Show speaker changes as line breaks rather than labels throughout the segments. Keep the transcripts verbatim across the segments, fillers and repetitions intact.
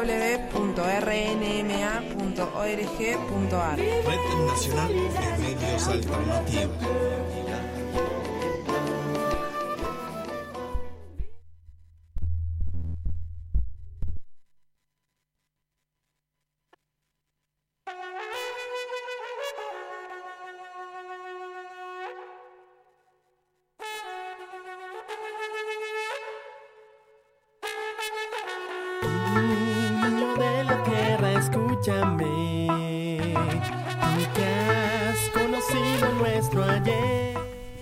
w punto r n m a punto org punto a r.
Red Nacional de Medios Alternativos.
Escúchame, tú que has conocido nuestro ayer.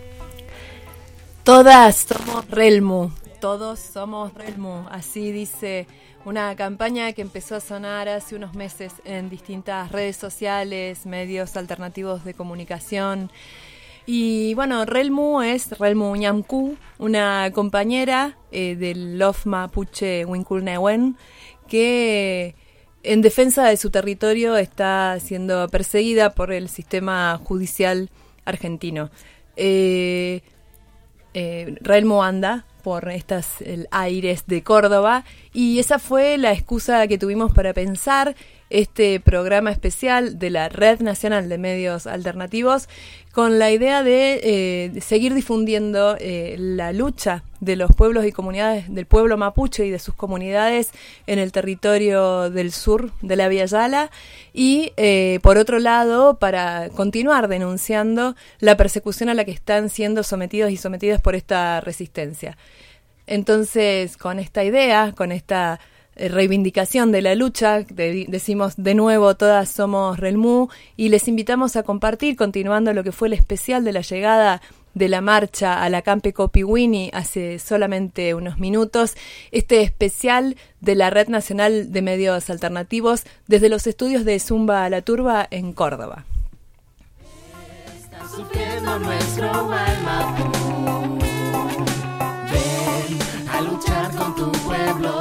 Todas somos Relmu, todos somos Relmu, así dice una campaña que empezó a sonar hace unos meses en distintas redes sociales, medios alternativos de comunicación. Y bueno, Relmu es Relmu Ñamku, una compañera eh, del Lof Mapuche Winkulnewen, que en defensa de su territorio está siendo perseguida por el sistema judicial argentino. Eh, eh, Relmu anda por estas el, aires de Córdoba, y esa fue la excusa que tuvimos para pensar este programa especial de la Red Nacional de Medios Alternativos, con la idea de, eh, de seguir difundiendo eh, la lucha de los pueblos y comunidades del pueblo mapuche y de sus comunidades en el territorio del sur de la Via Yala, y eh, por otro lado para continuar denunciando la persecución a la que están siendo sometidos y sometidas por esta resistencia. Entonces, con esta idea, con esta reivindicación de la lucha, de, decimos de nuevo, todas somos Relmu, y les invitamos a compartir, continuando lo que fue el especial de la llegada de la marcha a la Campe Copiwini hace solamente unos minutos, este especial de la Red Nacional de Medios Alternativos desde los estudios de Zumba a la Turba en Córdoba.
Está sufriendo nuestro alma. Ven a luchar con tu pueblo.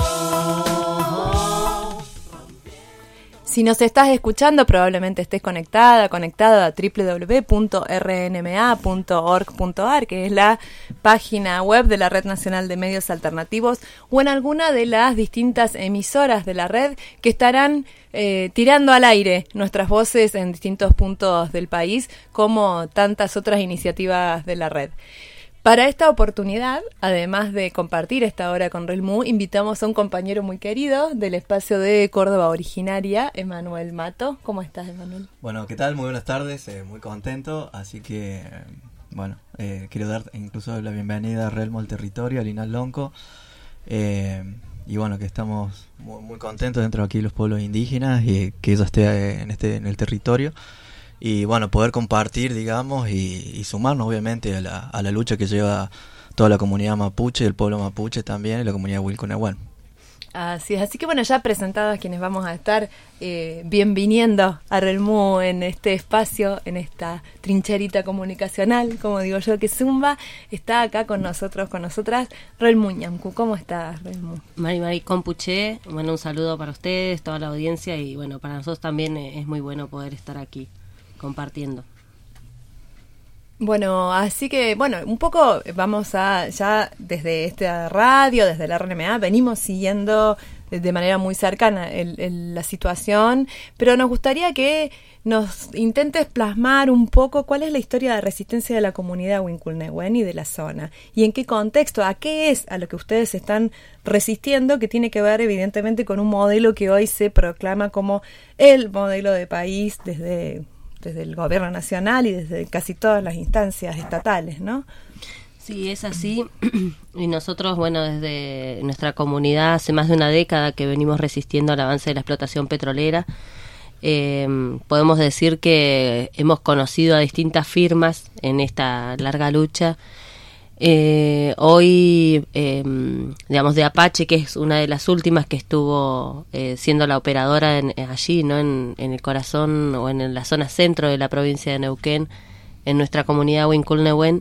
Si nos estás escuchando, probablemente estés conectada, conectado a doble u doble u doble u punto r n m a punto org punto a r, que es la página web de la Red Nacional de Medios Alternativos, o en alguna de las distintas emisoras de la red que estarán eh, tirando al aire nuestras voces en distintos puntos del país, como tantas otras iniciativas de la red. Para esta oportunidad, además de compartir esta hora con Relmu, invitamos a un compañero muy querido del espacio de Córdoba Originaria, Emanuel Mato. ¿Cómo estás, Emanuel?
Bueno, ¿qué tal? Muy buenas tardes, eh, muy contento, así que, eh, bueno, eh, quiero dar incluso la bienvenida a Relmu al territorio, a Linal Lonco, eh, y bueno, que estamos muy, muy contentos dentro de aquí los pueblos indígenas y que ella esté eh, en, este, en el territorio. Y bueno, poder compartir, digamos, y, y sumarnos obviamente a la, a la lucha que lleva toda la comunidad mapuche, el pueblo mapuche también, y la comunidad Wilconehuén.
Así es, así que bueno, ya presentados quienes vamos a estar eh, bienviniendo a Relmu en este espacio, en esta trincherita comunicacional, como digo yo, que Zumba está acá con nosotros, con nosotras, Relmu Ñamku. ¿Cómo estás, Relmu?
Mari Mari Compuche, bueno, un saludo para ustedes, toda la audiencia, y bueno, para nosotros también es muy bueno poder estar aquí compartiendo.
Bueno, así que, bueno, un poco vamos a, ya desde esta radio, desde la R N M A, venimos siguiendo de manera muy cercana el, el, la situación, pero nos gustaría que nos intentes plasmar un poco cuál es la historia de resistencia de la comunidad Winkulnewen y de la zona, y en qué contexto, a qué es a lo que ustedes están resistiendo, que tiene que ver evidentemente con un modelo que hoy se proclama como el modelo de país desde... desde el gobierno nacional y desde casi todas las instancias estatales, ¿no?
Sí, es así. Y nosotros, bueno, desde nuestra comunidad hace más de una década que venimos resistiendo al avance de la explotación petrolera. Eh, podemos decir que hemos conocido a distintas firmas en esta larga lucha. Eh, hoy, eh, digamos, de Apache, que es una de las últimas que estuvo eh, siendo la operadora en, allí, ¿no? En, en el corazón o en la zona centro de la provincia de Neuquén, en nuestra comunidad Winkulnewen.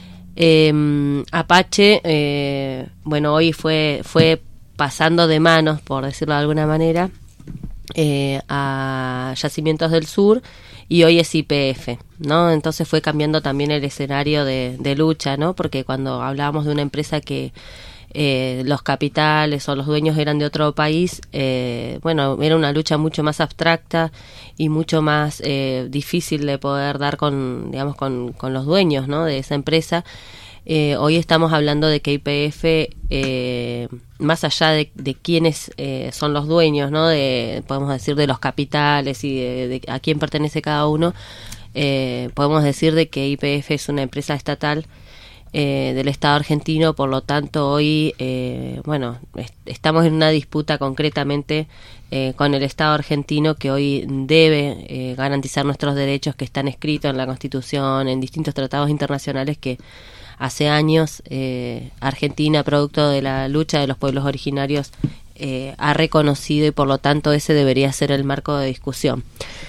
Eh, Apache, eh, bueno, hoy fue, fue pasando de manos, por decirlo de alguna manera, eh, a Yacimientos del Sur, y hoy es Y P F, ¿no? Entonces fue cambiando también el escenario de, de lucha, ¿no? Porque cuando hablábamos de una empresa que eh, los capitales o los dueños eran de otro país, eh, bueno, era una lucha mucho más abstracta y mucho más eh, difícil de poder dar con, digamos, con, con los dueños, ¿no?, de esa empresa. Eh, hoy estamos hablando de que Y P F, eh, más allá de, de quiénes eh, son los dueños, ¿no?, de, podemos decir, de los capitales y de, de a quién pertenece cada uno, eh, podemos decir de que Y P F es una empresa estatal eh, del Estado argentino. Por lo tanto, hoy, eh, bueno, est- estamos en una disputa concretamente eh, con el Estado argentino, que hoy debe eh, garantizar nuestros derechos que están escritos en la Constitución, en distintos tratados internacionales que hace años eh, Argentina, producto de la lucha de los pueblos originarios, eh, ha reconocido, y por lo tanto ese debería ser el marco de discusión.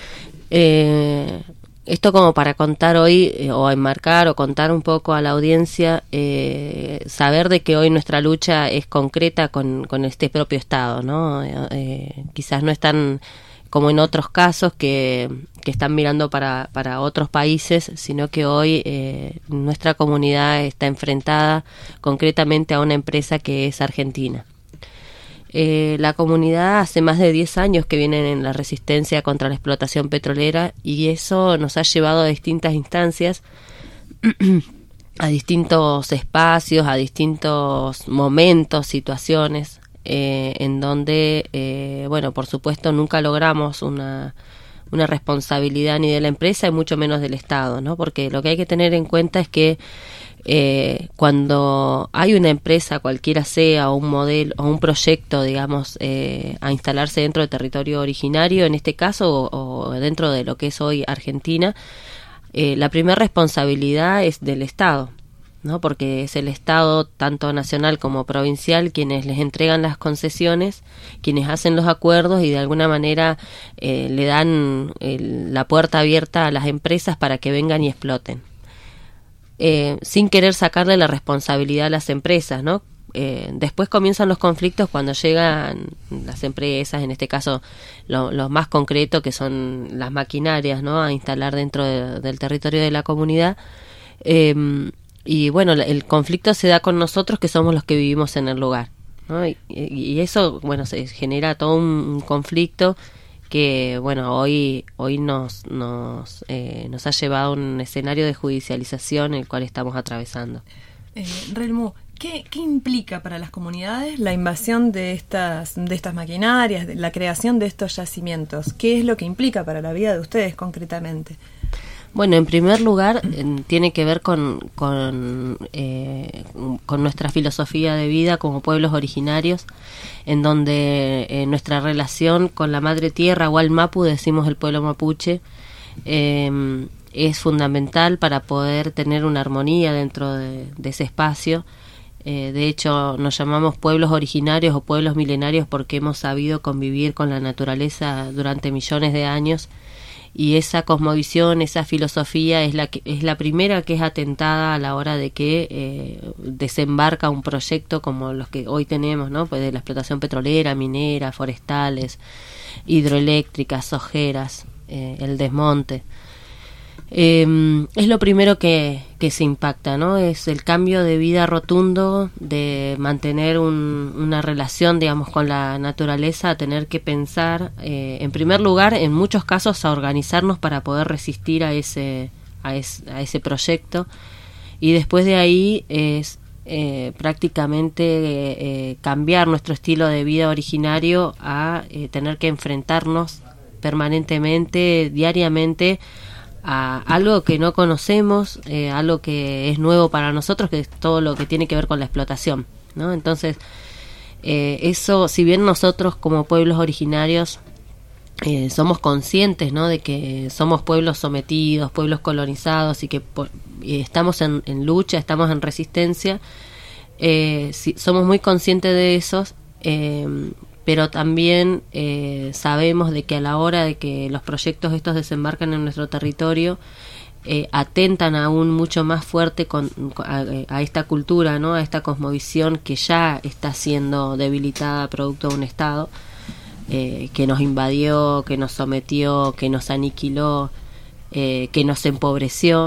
Eh, esto como para contar hoy, eh, o enmarcar o contar un poco a la audiencia, eh, saber de que hoy nuestra lucha es concreta con, con este propio Estado, ¿no? Eh, quizás no es tan como en otros casos que, que están mirando para, para otros países, sino que hoy eh, nuestra comunidad está enfrentada concretamente a una empresa que es argentina. Eh, la comunidad hace más de diez años que viene en la resistencia contra la explotación petrolera, y eso nos ha llevado a distintas instancias, a distintos espacios, a distintos momentos, situaciones, Eh, en donde, eh, bueno, por supuesto nunca logramos una, una responsabilidad ni de la empresa y mucho menos del Estado, ¿no? Porque lo que hay que tener en cuenta es que eh, cuando hay una empresa, cualquiera sea, o un modelo, o un proyecto, digamos, eh, a instalarse dentro del territorio originario, en este caso, o, o dentro de lo que es hoy Argentina, eh, la primera responsabilidad es del Estado, ¿no? Porque es el Estado, tanto nacional como provincial, quienes les entregan las concesiones, quienes hacen los acuerdos y de alguna manera eh, le dan el, la puerta abierta a las empresas para que vengan y exploten, eh, sin querer sacarle la responsabilidad a las empresas, ¿no? Eh, después comienzan los conflictos cuando llegan las empresas, en este caso lo, lo más concreto, que son las maquinarias, ¿no?, a instalar dentro de, del territorio de la comunidad. eh, Y bueno, el conflicto se da con nosotros, que somos los que vivimos en el lugar, ¿no? Y, y eso, bueno, se genera todo un conflicto que, bueno, hoy hoy nos nos eh, nos ha llevado a un escenario de judicialización el cual estamos atravesando.
Eh, Relmu, ¿qué, ¿qué implica para las comunidades la invasión de estas de estas maquinarias, de la creación de estos yacimientos? ¿Qué es lo que implica para la vida de ustedes concretamente?
Bueno, en primer lugar, eh, tiene que ver con con, eh, con nuestra filosofía de vida como pueblos originarios, en donde eh, nuestra relación con la madre tierra, o al Mapu, decimos el pueblo mapuche, eh, es fundamental para poder tener una armonía dentro de, de ese espacio. Eh, de hecho, nos llamamos pueblos originarios o pueblos milenarios porque hemos sabido convivir con la naturaleza durante millones de años. Y esa cosmovisión, esa filosofía es la que es la primera que es atentada a la hora de que eh, desembarca un proyecto como los que hoy tenemos, ¿no? Pues de la explotación petrolera, minera, forestales, hidroeléctricas, ojeras, eh, el desmonte. Eh, es lo primero que, que se impacta, ¿no? Es el cambio de vida rotundo, de mantener un, una relación, digamos, con la naturaleza, a tener que pensar, eh, en primer lugar, en muchos casos, a organizarnos para poder resistir a ese, a, es, a ese proyecto, y después de ahí es eh, prácticamente eh, cambiar nuestro estilo de vida originario a eh, tener que enfrentarnos permanentemente, diariamente, a algo que no conocemos, eh, algo que es nuevo para nosotros, que es todo lo que tiene que ver con la explotación, ¿no? Entonces, eh, eso, si bien nosotros como pueblos originarios eh, somos conscientes, ¿no?, de que somos pueblos sometidos, pueblos colonizados, y que po- y estamos en, en lucha, estamos en resistencia, eh, si, somos muy conscientes de eso, eh, pero también eh, sabemos de que a la hora de que los proyectos estos desembarcan en nuestro territorio, eh, atentan aún mucho más fuerte con, con, a, a esta cultura, ¿no?, a esta cosmovisión que ya está siendo debilitada producto de un Estado eh, que nos invadió, que nos sometió, que nos aniquiló, eh, que nos empobreció.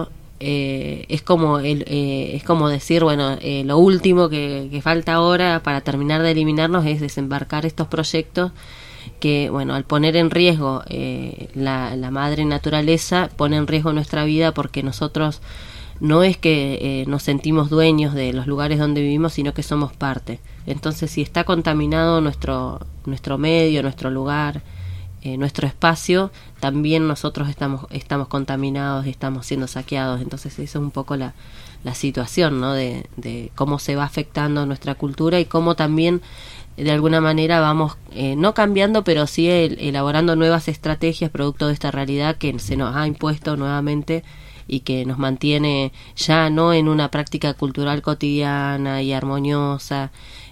eh, es como el, eh, es como decir, bueno, eh, lo último que, que falta ahora para terminar de eliminarnos es desembarcar estos proyectos que, bueno, al poner en riesgo eh, la, la madre naturaleza, pone en riesgo nuestra vida, porque nosotros no es que eh, nos sentimos dueños de los lugares donde vivimos, sino que somos parte. Entonces, si está contaminado nuestro, nuestro medio, nuestro lugar, eh, nuestro espacio, también nosotros estamos, estamos contaminados, estamos siendo saqueados. Entonces, esa es un poco la, la situación, ¿no? De, de cómo se va afectando nuestra cultura y cómo también de alguna manera vamos, eh, no cambiando, pero sí el, elaborando nuevas estrategias producto de esta realidad que se nos ha impuesto nuevamente y que nos mantiene ya no en una práctica cultural cotidiana y armoniosa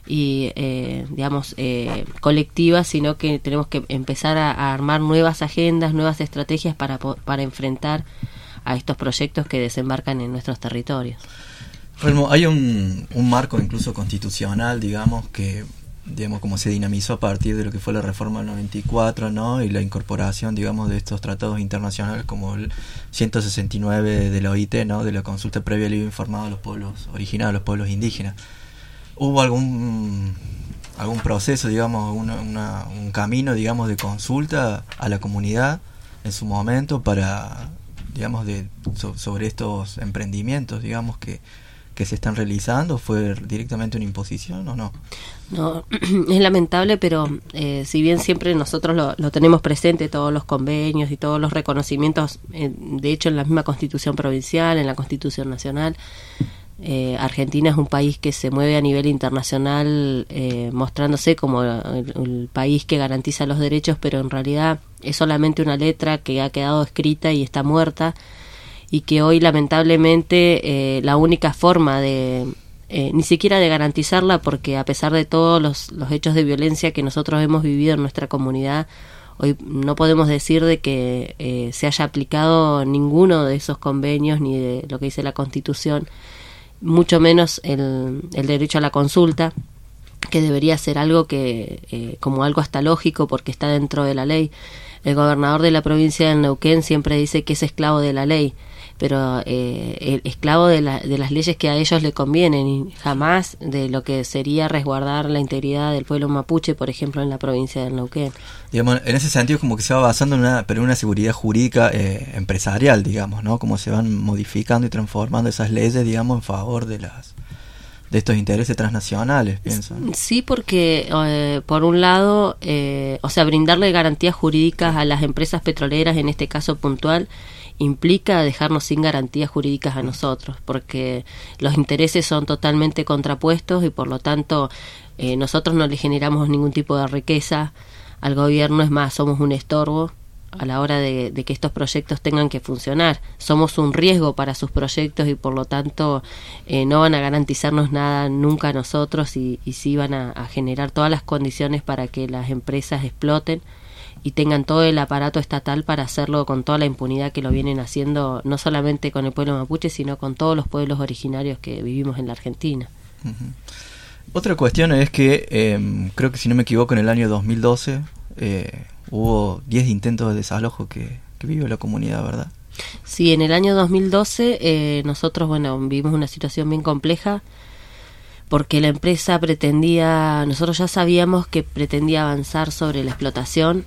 y eh, digamos eh, colectiva, sino que tenemos que empezar a, a armar nuevas agendas, nuevas estrategias para, para enfrentar a estos proyectos que desembarcan en nuestros territorios.
Relmo, hay un, un marco incluso constitucional, digamos, que digamos como se dinamizó a partir de lo que fue la reforma del noventa y cuatro, ¿no? Y la incorporación, digamos, de estos tratados internacionales como el ciento sesenta y nueve de la O I T, ¿no? De la consulta previa al libre informado a los pueblos originarios, a los pueblos indígenas. ¿Hubo algún algún proceso, digamos, una, una, un camino, digamos, de consulta a la comunidad en su momento para, digamos, de so, sobre estos emprendimientos, digamos, que que se están realizando? ¿Fue directamente una imposición o no?
No, es lamentable, pero eh, si bien siempre nosotros lo, lo tenemos presente, todos los convenios y todos los reconocimientos, eh, de hecho en la misma Constitución provincial, en la Constitución nacional, eh, Argentina es un país que se mueve a nivel internacional eh, mostrándose como el, el país que garantiza los derechos, pero en realidad es solamente una letra que ha quedado escrita y está muerta, y que hoy lamentablemente eh, la única forma de, eh, ni siquiera de garantizarla, porque a pesar de todos los, los hechos de violencia que nosotros hemos vivido en nuestra comunidad, hoy no podemos decir de que eh, se haya aplicado ninguno de esos convenios ni de lo que dice la Constitución, mucho menos el, el derecho a la consulta, que debería ser algo que eh, como algo hasta lógico porque está dentro de la ley. El gobernador de la provincia del Neuquén siempre dice que es esclavo de la ley, pero eh, el esclavo de, la, de las leyes que a ellos le convienen y jamás de lo que sería resguardar la integridad del pueblo mapuche, por ejemplo, en la provincia del Neuquén.
Digamos, en ese sentido como que se va basando en una, pero en una seguridad jurídica eh, empresarial, digamos, ¿no? Como se van modificando y transformando esas leyes, digamos, en favor de las de estos intereses transnacionales, pienso, ¿no?
Sí, porque eh, por un lado, eh, o sea, brindarle garantías jurídicas a las empresas petroleras, en este caso puntual, implica dejarnos sin garantías jurídicas a nosotros, porque los intereses son totalmente contrapuestos y por lo tanto eh, nosotros no le generamos ningún tipo de riqueza al gobierno, es más, somos un estorbo a la hora de, de que estos proyectos tengan que funcionar. Somos un riesgo para sus proyectos y por lo tanto eh, no van a garantizarnos nada nunca a nosotros y, y sí van a, a generar todas las condiciones para que las empresas exploten y tengan todo el aparato estatal para hacerlo con toda la impunidad que lo vienen haciendo, no solamente con el pueblo mapuche, sino con todos los pueblos originarios que vivimos en la Argentina.
Uh-huh. Otra cuestión es que, eh, creo que si no me equivoco, en el año dos mil doce eh, hubo diez intentos de desalojo que, que vivió la comunidad, ¿verdad?
Sí, en el año dos mil doce eh, nosotros, bueno, vivimos una situación bien compleja porque la empresa pretendía, nosotros ya sabíamos que pretendía avanzar sobre la explotación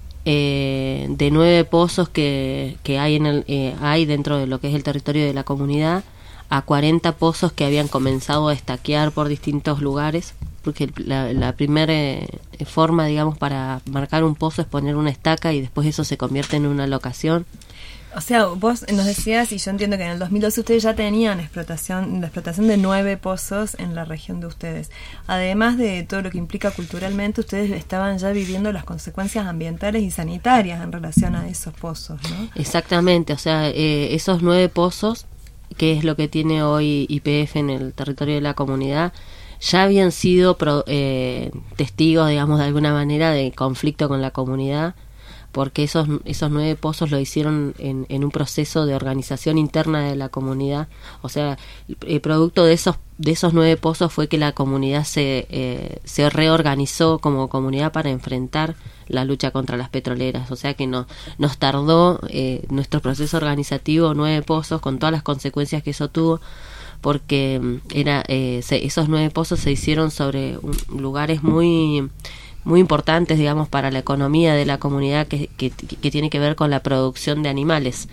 eh, de nueve pozos que, que hay, en el, eh, hay dentro de lo que es el territorio de la comunidad, a cuarenta pozos que habían comenzado a estaquear por distintos lugares, porque la, la primera eh, forma, digamos, para marcar un pozo es poner una estaca y después eso se convierte en una locación.
O sea, vos nos decías, y yo entiendo que en el dos mil doce ustedes ya tenían explotación, la explotación de nueve pozos en la región de ustedes. Además de todo lo que implica culturalmente, ustedes estaban ya viviendo las consecuencias ambientales y sanitarias en relación a esos pozos, ¿no?
Exactamente, o sea, eh, esos nueve pozos, que es lo que tiene hoy Y P F en el territorio de la comunidad, ya habían sido pro, eh, testigos, digamos, de alguna manera de conflicto con la comunidad, porque esos esos nueve pozos lo hicieron en, en un proceso de organización interna de la comunidad. O sea, el, el producto de esos de esos nueve pozos fue que la comunidad se eh, se reorganizó como comunidad para enfrentar la lucha contra las petroleras. O sea que no, nos tardó eh, nuestro proceso organizativo nueve pozos, con todas las consecuencias que eso tuvo, porque era eh, se, esos nueve pozos se hicieron sobre un, lugares muy muy importantes, digamos, para la economía de la comunidad, que, que, que tiene que ver con la producción de animales.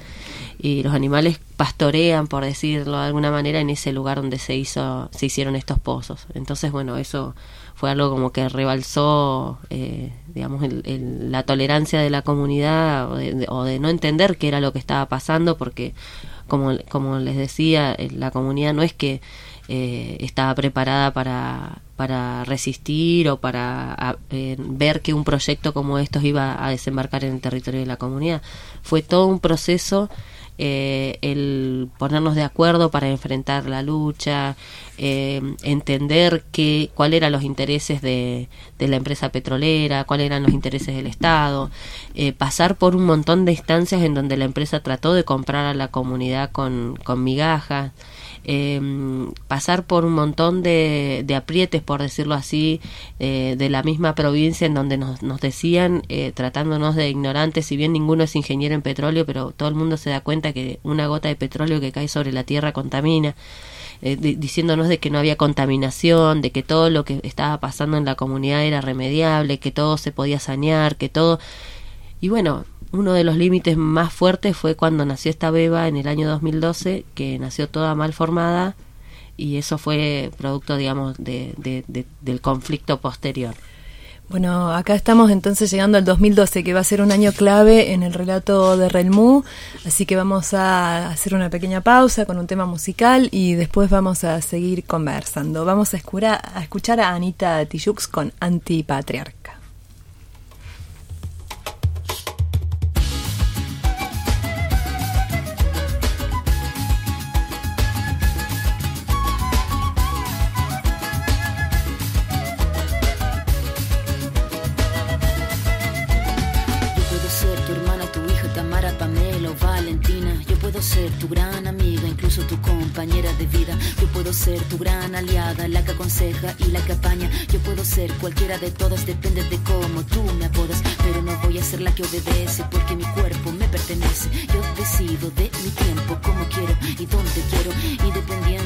Y los animales pastorean, por decirlo de alguna manera, en ese lugar donde se hizo se hicieron estos pozos. Entonces, bueno, eso fue algo como que rebalsó, eh, digamos, el, el, la tolerancia de la comunidad, o de, de, o de no entender qué era lo que estaba pasando, porque, como, como les decía, la comunidad no es que eh, estaba preparada para, para resistir o para a, eh, ver que un proyecto como estos iba a desembarcar en el territorio de la comunidad. Fue todo un proceso, eh, el ponernos de acuerdo para enfrentar la lucha, eh, entender que, cuáles eran los intereses de, de la empresa petrolera, cuáles eran los intereses del Estado, eh, pasar por un montón de instancias en donde la empresa trató de comprar a la comunidad con, con migajas, eh, pasar por un montón de, de aprietes, por decirlo así, eh, de la misma provincia, en donde nos, nos decían, eh, tratándonos de ignorantes, si bien ninguno es ingeniero en petróleo, pero todo el mundo se da cuenta que una gota de petróleo que cae sobre la tierra contamina, eh, de, diciéndonos de que no había contaminación, de que todo lo que estaba pasando en la comunidad era remediable, que todo se podía sanear, que todo... Y bueno, uno de los límites más fuertes fue cuando nació esta beba en el año dos mil doce, que nació toda mal formada, y eso fue producto, digamos, de, de, de, del conflicto posterior.
Bueno, acá estamos entonces llegando al dos mil doce, que va a ser un año clave en el relato de Relmú, así que vamos a hacer una pequeña pausa con un tema musical y después vamos a seguir conversando. Vamos a, escura, a escuchar a Anita Tijoux con Antipatriarca.
Ser tu gran amiga, incluso tu compañera de vida. Yo puedo ser tu gran aliada, la que aconseja y la que apaña. Yo puedo ser cualquiera de todas, depende de cómo tú me apodas. Pero no voy a ser la que obedece, porque mi cuerpo me pertenece. Yo decido de mi tiempo, como quiero y dónde quiero. Y dependiendo